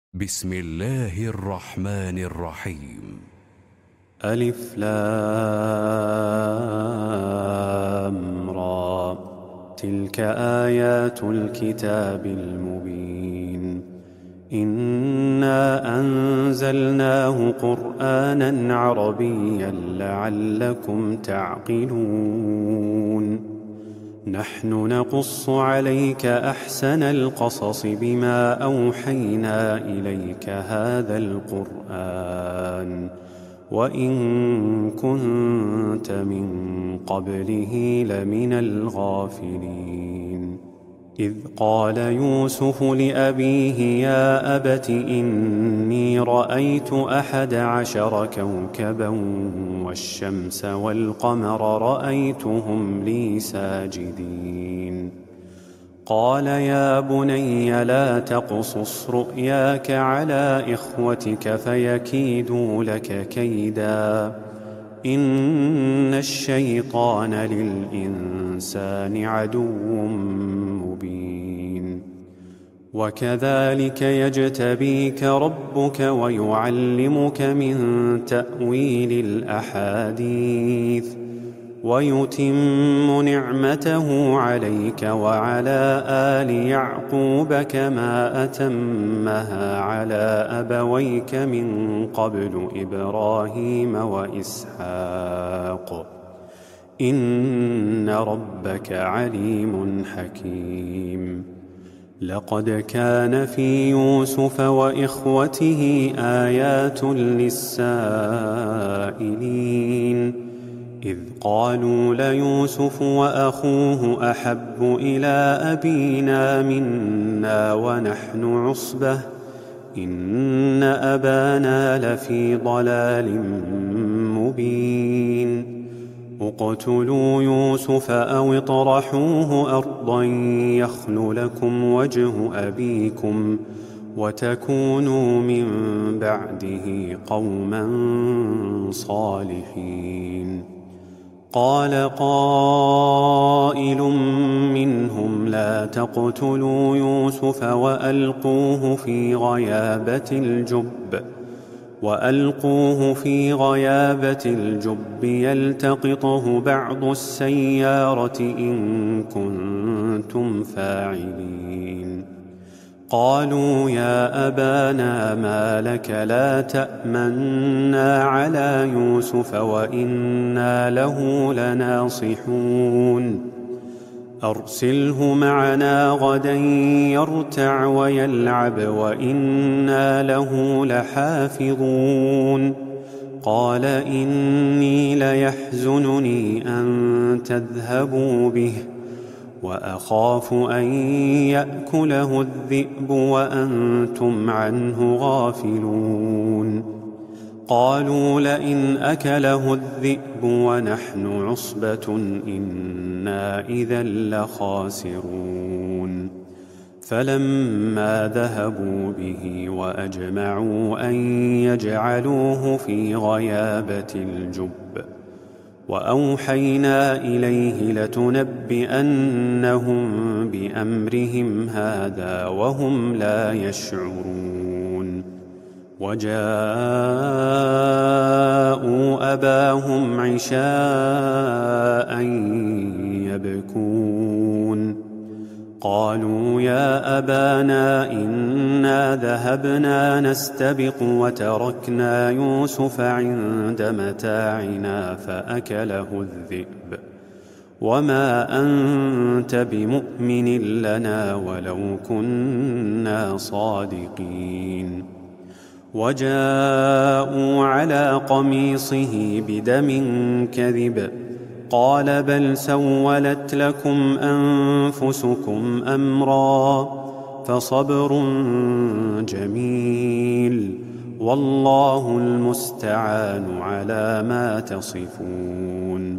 بسم الله الرحمن الرحيم. ألف لام را. تلك آيات الكتاب المبين. إنا أنزلناه قرآنا عربيا لعلكم تعقلون. نحن نقص عليك أحسن القصص بما أوحينا إليك هذا القرآن وإن كنت من قبله لمن الغافلين. إذ قال يوسف لأبيه يا أبت إني رأيت 11 كوكبا والشمس والقمر رأيتهم لي ساجدين. قال يا بني لا تقصص رؤياك على إخوتك فيكيدوا لك كيدا إن الشيطان للإنسان عدو مبين. وكذلك يجتبيك ربك ويعلمك من تأويل الأحاديث ويتم نعمته عليك وعلى آل يعقوب كما أتمها على أبويك من قبل إبراهيم وإسحاق إن ربك عليم حكيم. لقد كان في يوسف وإخوته آيات للسائلين إذ قالوا ليوسف وأخوه أحب إلى أبينا منا ونحن عصبة إن أبانا لفي ضلال مبين. اقتلوا يوسف أو اطرحوه أرضا يخل لكم وجه أبيكم وتكونوا من بعده قوما صالحين. قال قائل منهم لا تقتلوا يوسف وألقوه في غيابة الجب يلتقطه بعض السيارة إن كنتم فاعلين. قالوا يا أبانا ما لك لا تأمنا على يوسف وإنا له لناصحون. أرسله معنا غدا يرتع ويلعب وإنا له لحافظون. قال إني ليحزنني أن تذهبوا به وأخاف أن يأكله الذئب وأنتم عنه غافلون. قالوا لئن أكله الذئب ونحن عصبة إنا إذا لخاسرون. فلما ذهبوا به وأجمعوا أن يجعلوه في غيابة الجب وأوحينا إليه لتنبئنهم بأمرهم هذا وهم لا يشعرون. وجاءوا أباهم عشاء يبكون. قالوا يا أبانا إنا ذهبنا نستبق وتركنا يوسف عند متاعنا فأكله الذئب وما أنت بمؤمن لنا ولو كنا صادقين. وجاءوا على قميصه بدم كذب قال بل سولت لكم أنفسكم أمرا فصبر جميل والله المستعان على ما تصفون.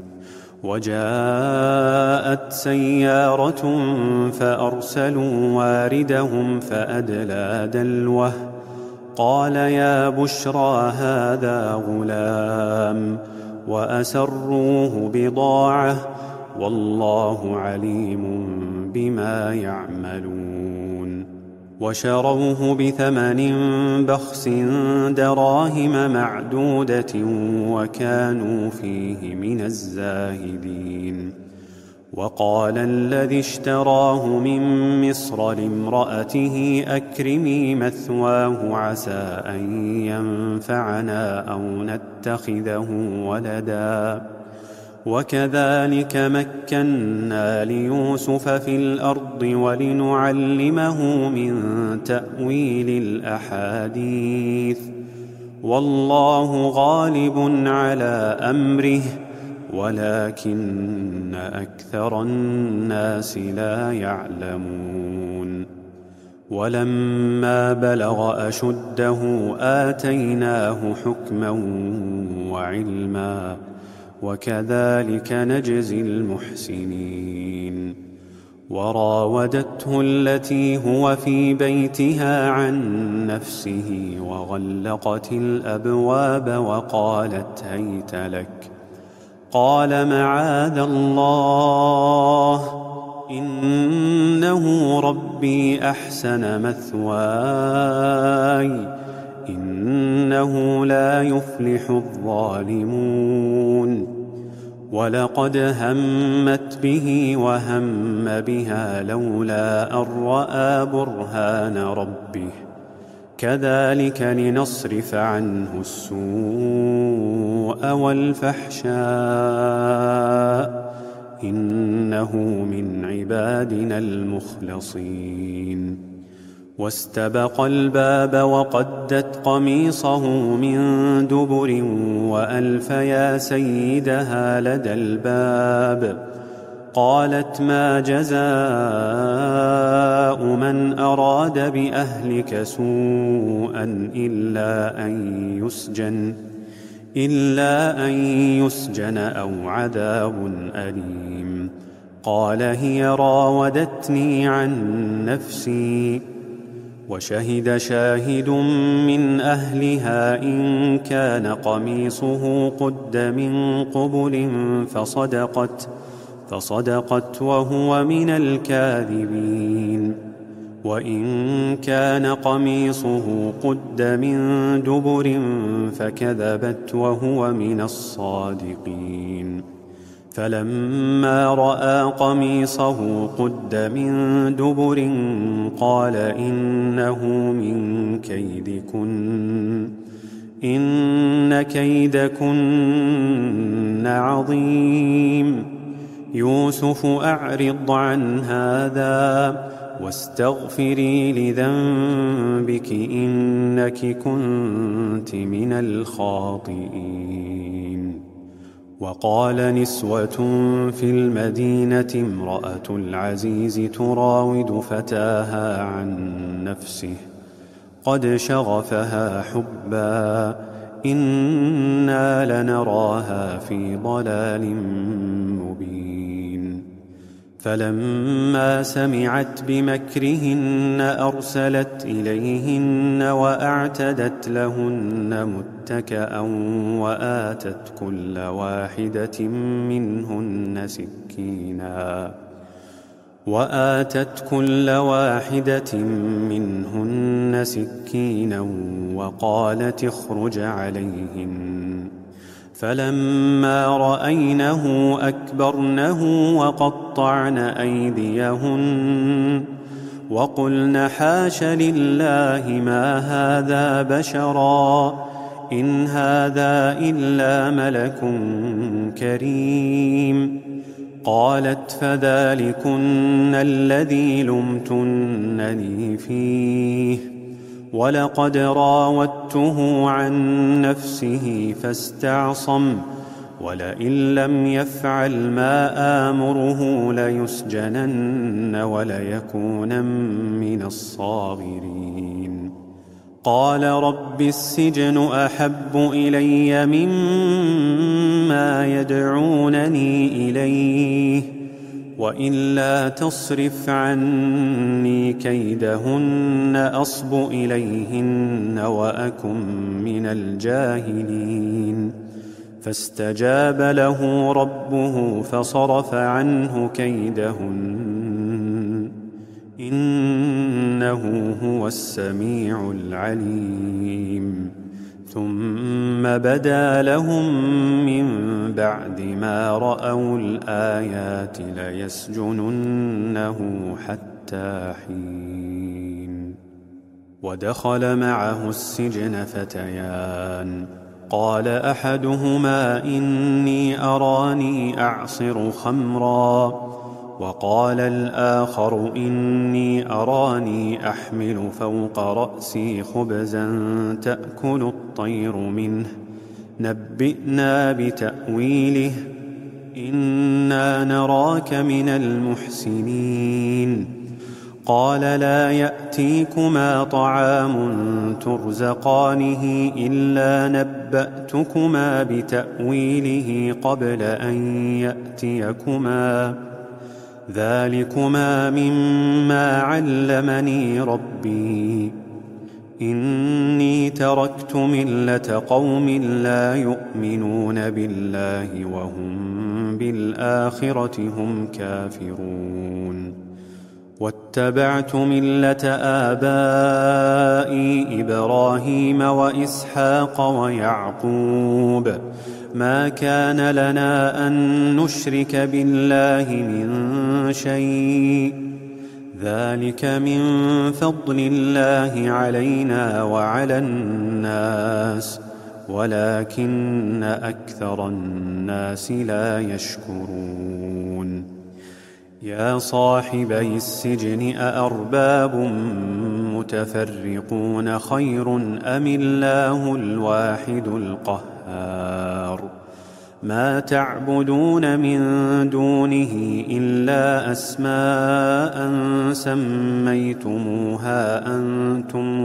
وجاءت سيارة فأرسلوا واردهم فأدلى دلوه قال يا بشرى هذا غلام وأسروه بضاعة والله عليم بما يعملون. وشروه بثمن بخس دراهم معدودة وكانوا فيه من الزاهدين. وقال الذي اشتراه من مصر لامرأته أكرمي مثواه عسى أن ينفعنا أو نتخذه ولدا. وكذلك مكنا ليوسف في الأرض ولنعلمه من تأويل الأحاديث والله غالب على أمره ولكن أكثر الناس لا يعلمون. ولما بلغ أشده آتيناه حكما وعلما وكذلك نجزي المحسنين. وراودته التي هو في بيتها عن نفسه وغلقت الأبواب وقالت هيت لك. قال معاذ الله إنه ربي أحسن مثواي إنه لا يفلح الظالمون. ولقد همت به وهم بها لولا أن رأى برهان ربه كذلك لنصرف عنه السوء والفحشاء إنه من عبادنا المخلصين. واستبق الباب وقدت قميصه من دبر وألف يا سيدها لدى الباب. قالت ما جزاء من أراد بأهلك سوءا إلا أن يسجن أو عذاب أليم. قال هي راودتني عن نفسي. وشهد شاهد من أهلها إن كان قميصه قد من قبل فصدقت وهو من الكاذبين. وإن كان قميصه قد من دبر فكذبت وهو من الصادقين. فلما رأى قميصه قد من دبر قال إنه من كيدكن إن كيدكن عظيم. يوسف أعرض عن هذا واستغفري لذنبك إنك كنت من الخاطئين. وقال نسوة في المدينة امرأة العزيز تراود فتاها عن نفسه قد شغفها حبا إنا لنراها في ضلال مبين. فلما سمعت بمكرهن أرسلت إليهن وأعتدت لهن متكأ وآتت كل واحدة منهن سكينا وقالت اخرج عليهن. فلما رأينه أكبرنه وقطعن أيديهن وقلن حاش لله ما هذا بشرا إن هذا إلا ملك كريم. قالت فذلكن الذي لمتنني فيه ولقد راودته عن نفسه فاستعصم ولئن لم يفعل ما آمره ليسجنن وليكونن من الصاغرين. قال رب السجن أحب إلي مما يدعونني إليه وإلا تصرف عني كيدهن أصب إليهن وأكن من الجاهلين. فاستجاب له ربه فصرف عنه كيدهن إنه إنه هو السميع العليم ثم بدا لهم من بعد ما رأوا الآيات ليسجننه حتى حين. ودخل معه السجن فتيان قال أحدهما إني أراني أعصر خمرا وقال الآخر إني أراني أحمل فوق رأسي خبزا تأكل الطير منه نبئنا بتأويله إنا نراك من المحسنين. قال لا يأتيكما طعام ترزقانه إلا نبأتكما بتأويله قبل أن يأتيكما ذلكما مما علمني ربي إني تركت ملة قوم لا يؤمنون بالله وهم بالآخرة هم كافرون واتبعت ملة آبائي إبراهيم وإسحاق ويعقوب ما كان لنا أن نشرك بالله من شيء ذلك من فضل الله علينا وعلى الناس ولكن أكثر الناس لا يشكرون. يا صاحبي السجن أأرباب متفرقون خير أم الله الواحد القهار ما تعبدون من دونه إلا أسماء سميتموها أنتم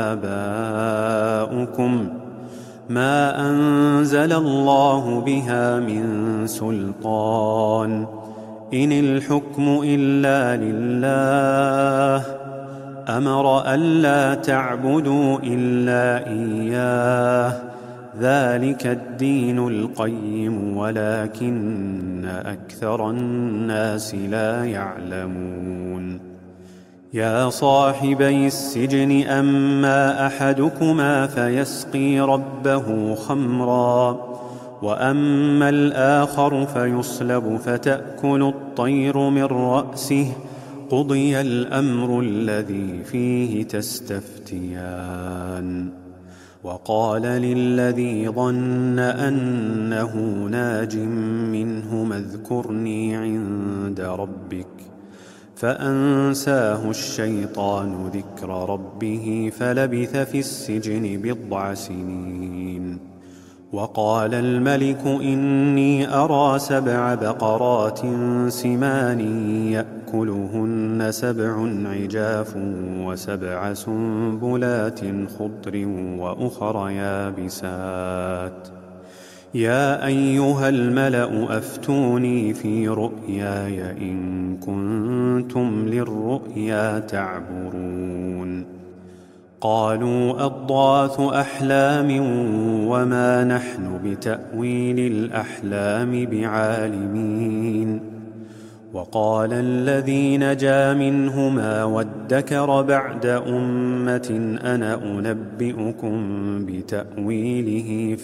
وآباؤكم ما أنزل الله بها من سلطان إن الحكم إلا لله أمر ألا تعبدوا إلا إياه ذلك الدين القيم ولكن أكثر الناس لا يعلمون. يا صاحبي السجن أما أحدكما فيسقي ربه خمرا وأما الآخر فيصلب فتأكل الطير من رأسه قضي الأمر الذي فيه تستفتيان. وقال للذي ظن أنه ناج منهما اذكرني عند ربك فأنساه الشيطان ذكر ربه فلبث في السجن 9 سنين. وقال الملك إني أرى 7 بقرات سمان يأكلهن 7 عجاف و7 سنبلات خضر وأخر يابسات يا أيها الملأ أفتوني في رؤياي إن كنتم للرؤيا تعبرون. قالوا أضغاث أحلام وما نحن بتأويل الأحلام بعالمين. وقال الذي نجا منهما وادكر بعد أمة أنا أنبئكم بتأويله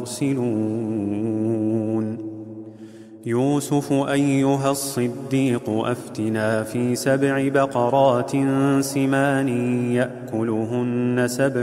فأرسلون. يوسف أيها الصديق أفتنا في 7 بقرات سمان يأكلهن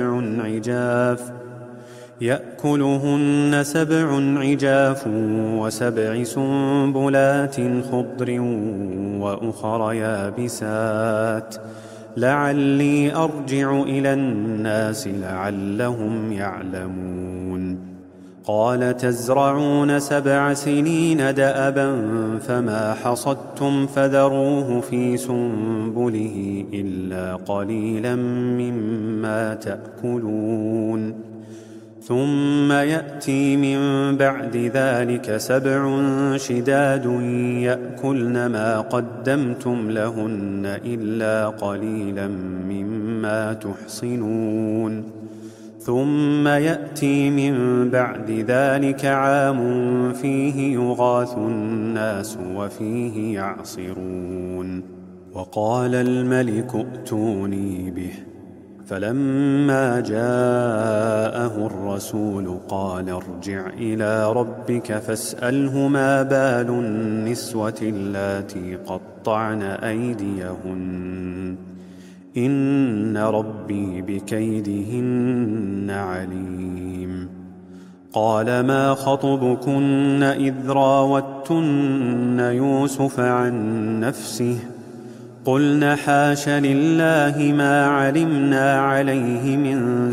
7 عجاف و7 سنبلات خضر وأخر يابسات لعلي أرجع إلى الناس لعلهم يعلمون. قال تزرعون 7 سنين دأبا فما حصدتم فذروه في سنبله إلا قليلا مما تأكلون ثم يأتي من بعد ذلك 7 شداد يأكلن ما قدمتم لهن إلا قليلا مما تحصنون ثم يأتي من بعد ذلك عام فيه يغاث الناس وفيه يعصرون. وقال الملك ائتوني به. فلما جاءه الرسول قال ارجع إلى ربك فاسأله ما بال النسوة اللاتي قطعن أيديهن إن ربي بكيدهن عليم. قال ما خطبكن إذ راوتن يوسف عن نفسه قلن حاش لله ما علمنا عليه من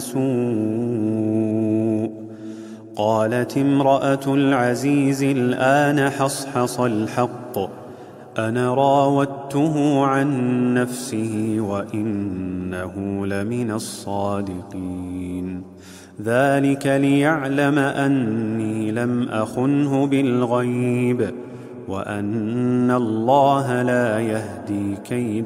سوء. قالت امرأة العزيز الآن حصحص الحق أنا راودته عن نفسه وإنه لمن الصادقين. ذلك ليعلم أني لم أخنه بالغيب وأن الله لا يهدي كيد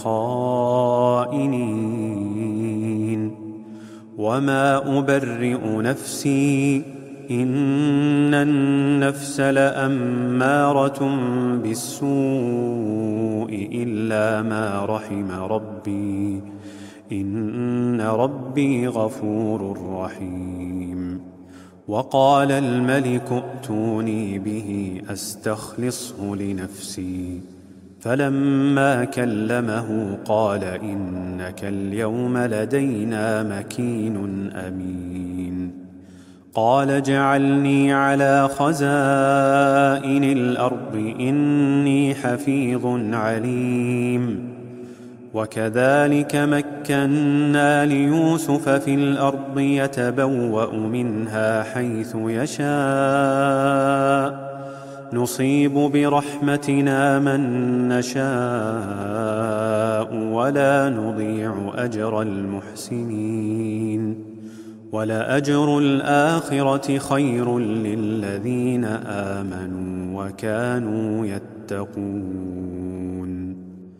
الخائنين. وما أبرئ نفسي إن النفس لأمارة بالسوء إلا ما رحم ربي إن ربي غفور رحيم. وقال الملك ائتوني به أستخلصه لنفسي. فلما كلمه قال إنك اليوم لدينا مكين أمين. قال اجعلني على خزائن الأرض إني حفيظ عليم. وكذلك مكنا ليوسف في الأرض يتبوأ منها حيث يشاء نصيب برحمتنا من نشاء ولا نضيع أجر المحسنين. ولأجر الآخرة خير للذين آمنوا وكانوا يتقون.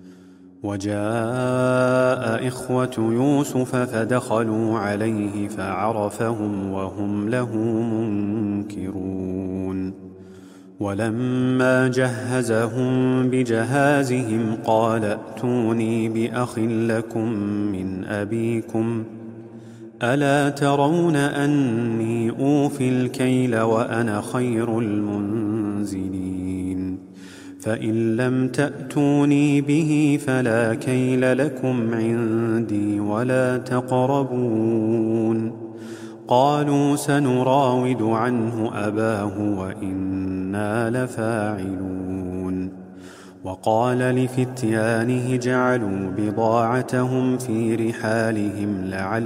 وجاء إخوة يوسف فدخلوا عليه فعرفهم وهم له منكرون. ولما جهزهم بجهازهم قال ائتوني بأخ لكم من أبيكم ألا ترون أني أوفي الكيل وأنا خير المنزلين. فإن لم تأتوني به فلا كيل لكم عندي ولا تقربون. قالوا سنراود عنه أباه وإنا لفاعلون. وقال لفتيانه جعلوا بضاعتهم في رحالهم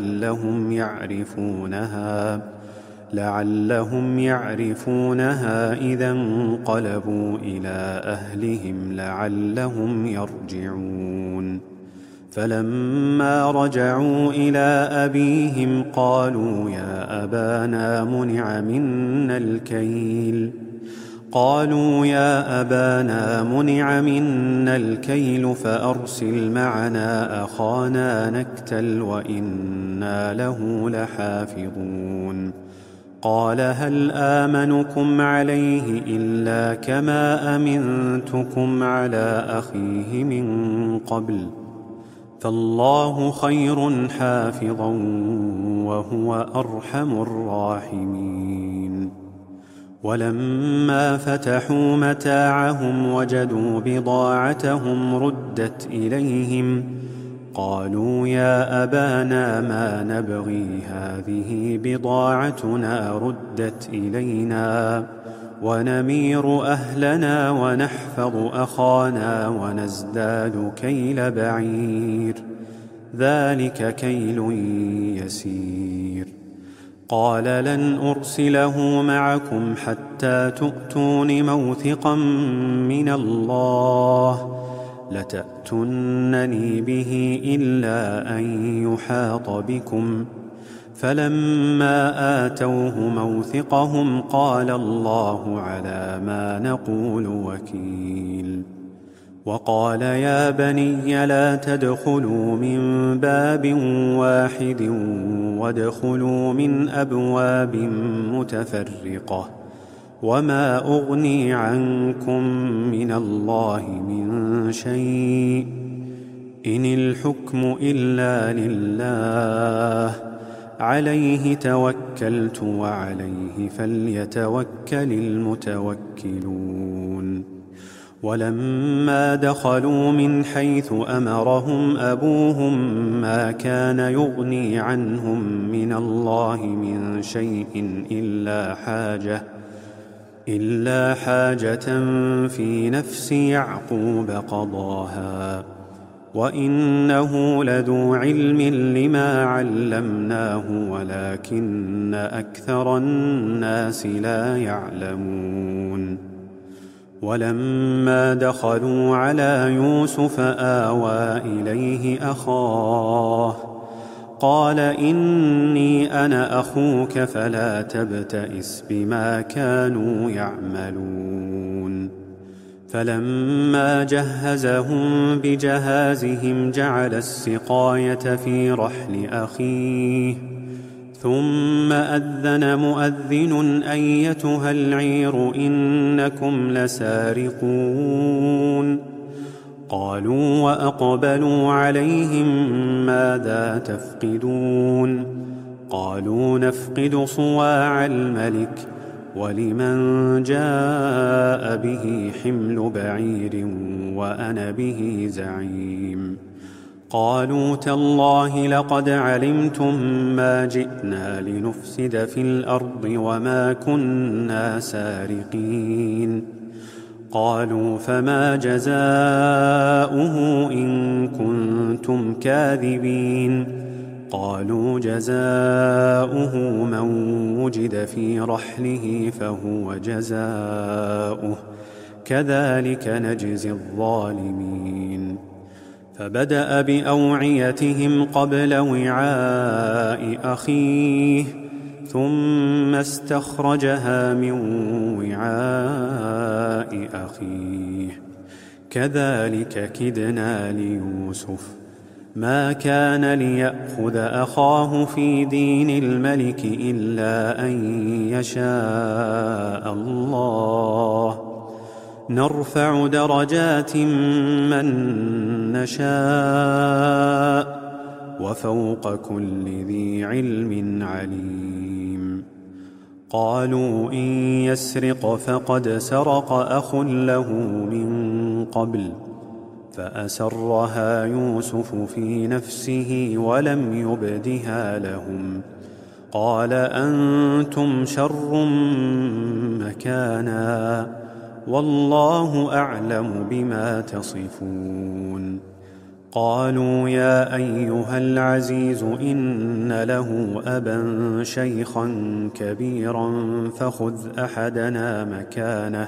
لعلهم يعرفونها إذا انقلبوا إلى أهلهم لعلهم يرجعون. فلما رجعوا إلى أبيهم قالوا يا أبانا منع منا الكيل فأرسل معنا أخانا نكتل وإنا له لحافظون. قال هل آمنكم عليه إلا كما أمنتكم على أخيه من قبل فالله خير حافظا وهو أرحم الراحمين. ولما فتحوا متاعهم وجدوا بضاعتهم ردت إليهم قالوا يا أبانا ما نبغي هذه بضاعتنا ردت إلينا ونمير أهلنا ونحفظ أخانا ونزداد كيل بعير ذلك كيل يسير. قال لن أرسله معكم حتى تؤتون موثقا من الله لتأتونني به إلا أن يحاط بكم. فلما آتوه موثقهم قال الله على ما نقول وكيل. وقال يا بني لا تدخلوا من باب واحد وادخلوا من أبواب متفرقة وما أغني عنكم من الله من شيء إن الحكم إلا لله عليه توكلت وعليه فليتوكل المتوكلون. ولما دخلوا من حيث أمرهم أبوهم ما كان يغني عنهم من الله من شيء إلا حاجة في نفس يعقوب قضاها، وإنه لذو علم لما علمناه ولكن أكثر الناس لا يعلمون. ولما دخلوا على يوسف آوى إليه أخاه قال إني أنا أخوك فلا تبتئس بما كانوا يعملون. فلما جهزهم بجهازهم جعل السقاية في رحل أخيه ثم أذن مؤذن أيتها العير إنكم لسارقون. قالوا وأقبلوا عليهم ماذا تفقدون؟ قالوا نفقد صواع الملك ولمن جاء به حمل بعير وأنا به زعيم. قالوا تالله لقد علمتم ما جئنا لنفسد في الأرض وما كنا سارقين. قالوا فما جزاؤه إن كنتم كاذبين؟ قالوا جزاؤه من وجد في رحله فهو جزاؤه كذلك نجزي الظالمين. فبدأ بأوعيتهم قبل وعاء أخيه ثم استخرجها من وعاء أخيه كذلك كدنا ليوسف ما كان ليأخذ أخاه في دين الملك إلا أن يشاء الله نرفع درجات من نشاء وفوق كل ذي علم عليم. قالوا إن يسرق فقد سرق أخ له من قبل فأسرها يوسف في نفسه ولم يبدها لهم. قال أنتم شر مكانا والله أعلم بما تصفون. قالوا يا أيها العزيز إن له أبا شيخا كبيرا فخذ أحدنا مكانه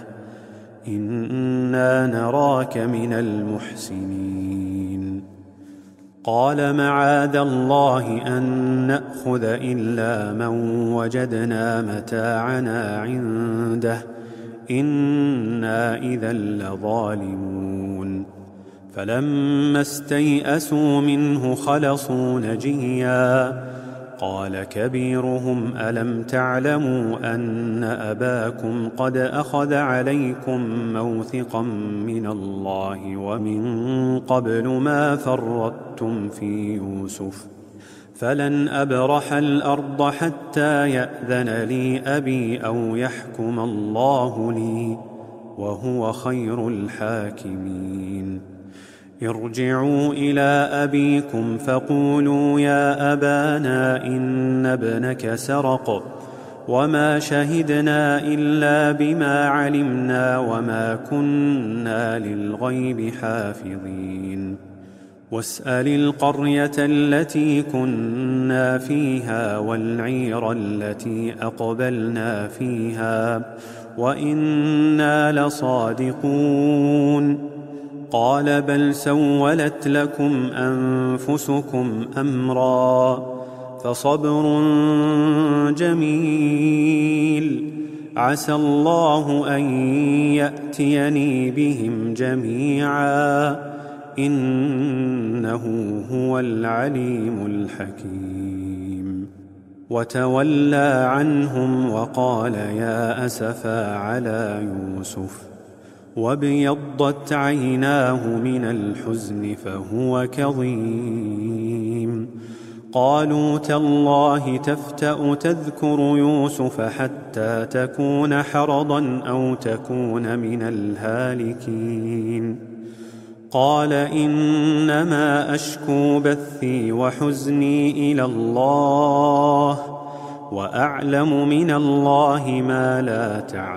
إنا نراك من المحسنين. قال معاذ الله أن نأخذ إلا من وجدنا متاعنا عنده إنا إذا لظالمون. فلما استيئسوا منه خلصوا نجيا. قال كبيرهم ألم تعلموا أن أباكم قد أخذ عليكم موثقا من الله ومن قبل ما فرطتم في يوسف فلن أبرح الأرض حتى يأذن لي أبي أو يحكم الله لي وهو خير الحاكمين. ارجعوا إلى أبيكم فقولوا يا أبانا إن ابنك سرق وما شهدنا إلا بما علمنا وما كنا للغيب حافظين. واسأل القرية التي كنا فيها والعير التي أقبلنا فيها وإنا لصادقون. قال بل سولت لكم أنفسكم أمرا فصبر جميل عسى الله أن يأتيني بهم جميعا إنه هو العليم الحكيم. وتولى عنهم وقال يا أسفا على يوسف وابيضت عيناه من الحزن فهو كظيم. قالوا تالله تفتأ تذكر يوسف حتى تكون حرضا أو تكون من الهالكين. قال إنما أشكو بثي وحزني إلى الله وأعلم من الله ما لا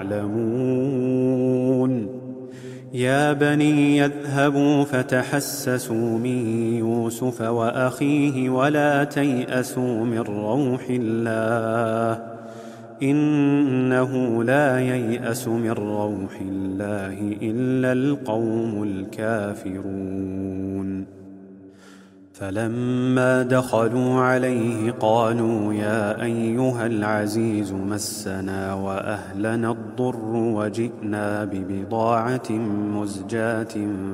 تعلمون. يا بني يذهبوا فتحسسوا من يوسف وأخيه ولا تيأسوا من روح الله إنه لا ييأس من روح الله إلا القوم الكافرون. فلما دخلوا عليه قالوا يا أيها العزيز مسنا وأهلنا الضر وجئنا ببضاعة مزجاة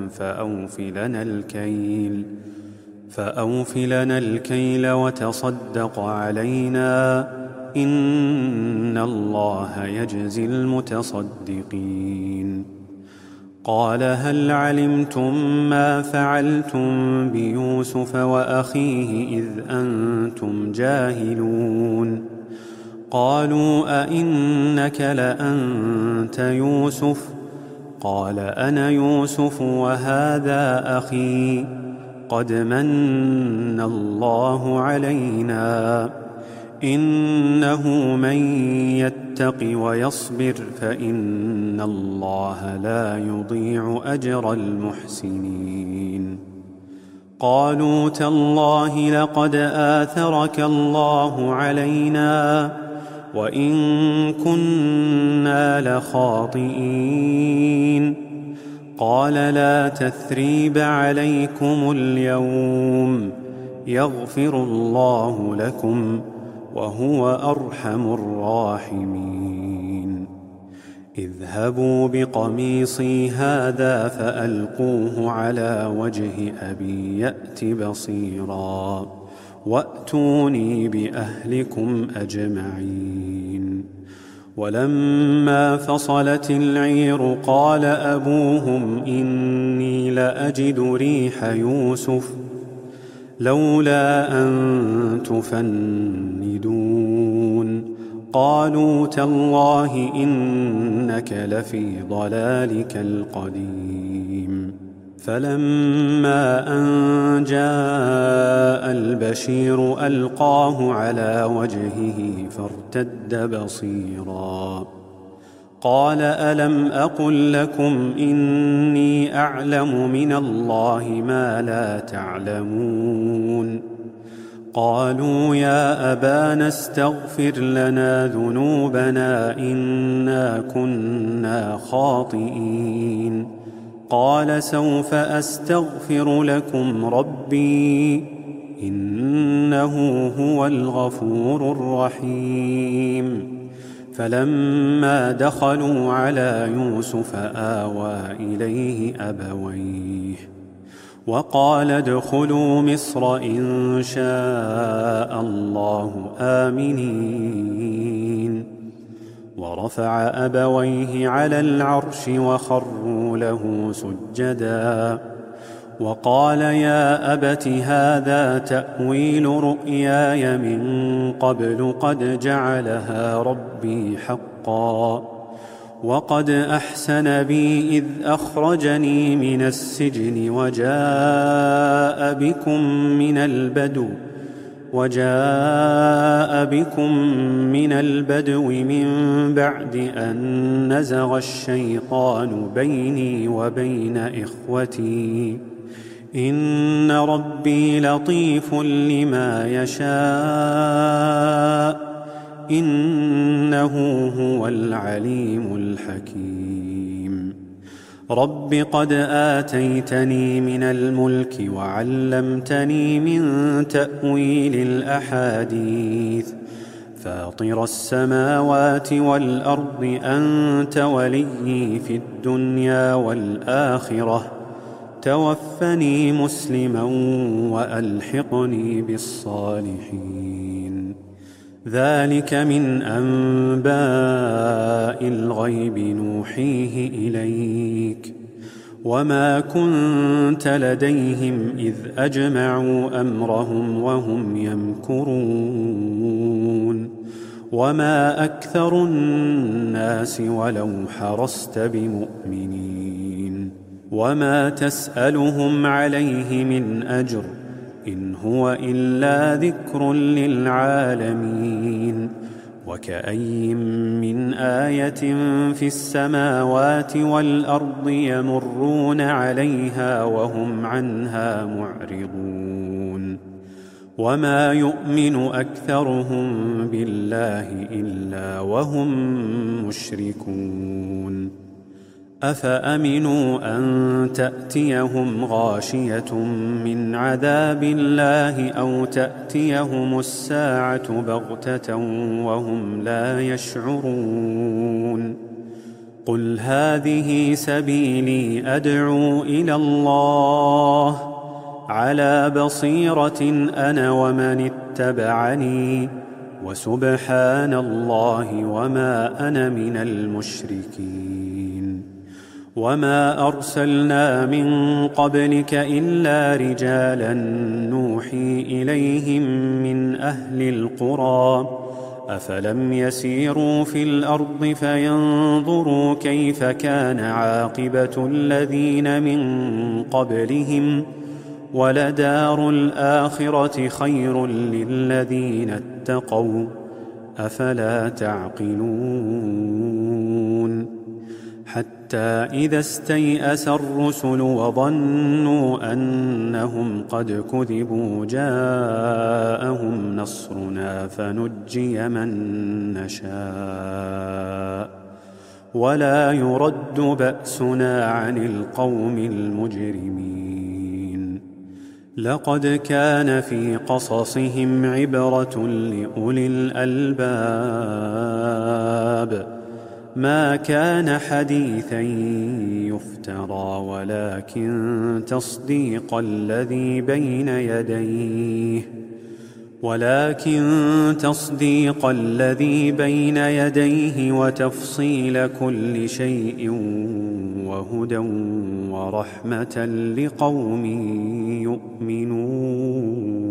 فأوف لنا الكيل وتصدق علينا إن الله يجزي المتصدقين. قال هل علمتم ما فعلتم بيوسف وأخيه إذ أنتم جاهلون؟ قالوا أئنك لأنت يوسف؟ قال أنا يوسف وهذا أخي قد من الله علينا إنه من يتق ويصبر فإن الله لا يضيع أجر المحسنين. قالوا تالله لقد آثرك الله علينا وإن كنا لخاطئين. قال لا تثريب عليكم اليوم يغفر الله لكم وهو أرحم الراحمين. اذهبوا بقميصي هذا فألقوه على وجه أبي يأت بصيرا وأتوني بأهلكم أجمعين. ولما فصلت العير قال أبوهم إني لأجد ريح يوسف لولا أن تفندون. قالوا تالله إنك لفي ضلالك القديم. فلما أن جاء البشير ألقاه على وجهه فارتد بصيرا قال ألم أقل لكم إني أعلم من الله ما لا تعلمون؟ قالوا يا أبانا استغفر لنا ذنوبنا إنا كنا خاطئين. قال سوف أستغفر لكم ربي إنه هو الغفور الرحيم. فلما دخلوا على يوسف آوى إليه أبويه وقال ادخلوا مصر إن شاء الله آمنين. ورفع أبويه على العرش وخروا له سجدا وقال يا أبت هذا تأويل رؤياي من قبل قد جعلها ربي حقا وقد أحسن بي إذ أخرجني من السجن وجاء بكم من البدو من بعد أن نزغ الشيطان بيني وبين إخوتي إن ربي لطيف لما يشاء إنه هو العليم الحكيم. رب قد آتيتني من الملك وعلمتني من تأويل الأحاديث فاطر السماوات والأرض أنت وليي في الدنيا والآخرة توفني مسلما وألحقني بالصالحين. ذلك من أنباء الغيب نوحيه إليك وما كنت لديهم إذ أجمعوا أمرهم وهم يمكرون وما أكثر الناس ولو حرصت بمؤمنين وما تسألهم عليه من أجر إن هو إلا ذكر للعالمين وكأي من آية في السماوات والأرض يمرون عليها وهم عنها معرضون وما يؤمن أكثرهم بالله إلا وهم مشركون أفأمنوا أن تأتيهم غاشية من عذاب الله أو تأتيهم الساعة بغتة وهم لا يشعرون قل هذه سبيلي أدعو إلى الله على بصيرة أنا ومن اتبعني وسبحان الله وما أنا من المشركين وما أرسلنا من قبلك إلا رجالا نوحي إليهم من أهل القرى أفلم يسيروا في الأرض فينظروا كيف كان عاقبة الذين من قبلهم ولدار الآخرة خير للذين اتقوا أفلا تعقلون حتى إذا استيأس الرسل وظنوا أنهم قد كذبوا جاءهم نصرنا فنجي من نشاء ولا يرد بأسنا عن القوم المجرمين لقد كان في قصصهم عبرة لأولي الألباب ما كان حديثا يفترى ولكن تصديق الذي بين يديه وتفصيل كل شيء وهدى ورحمة لقوم يؤمنون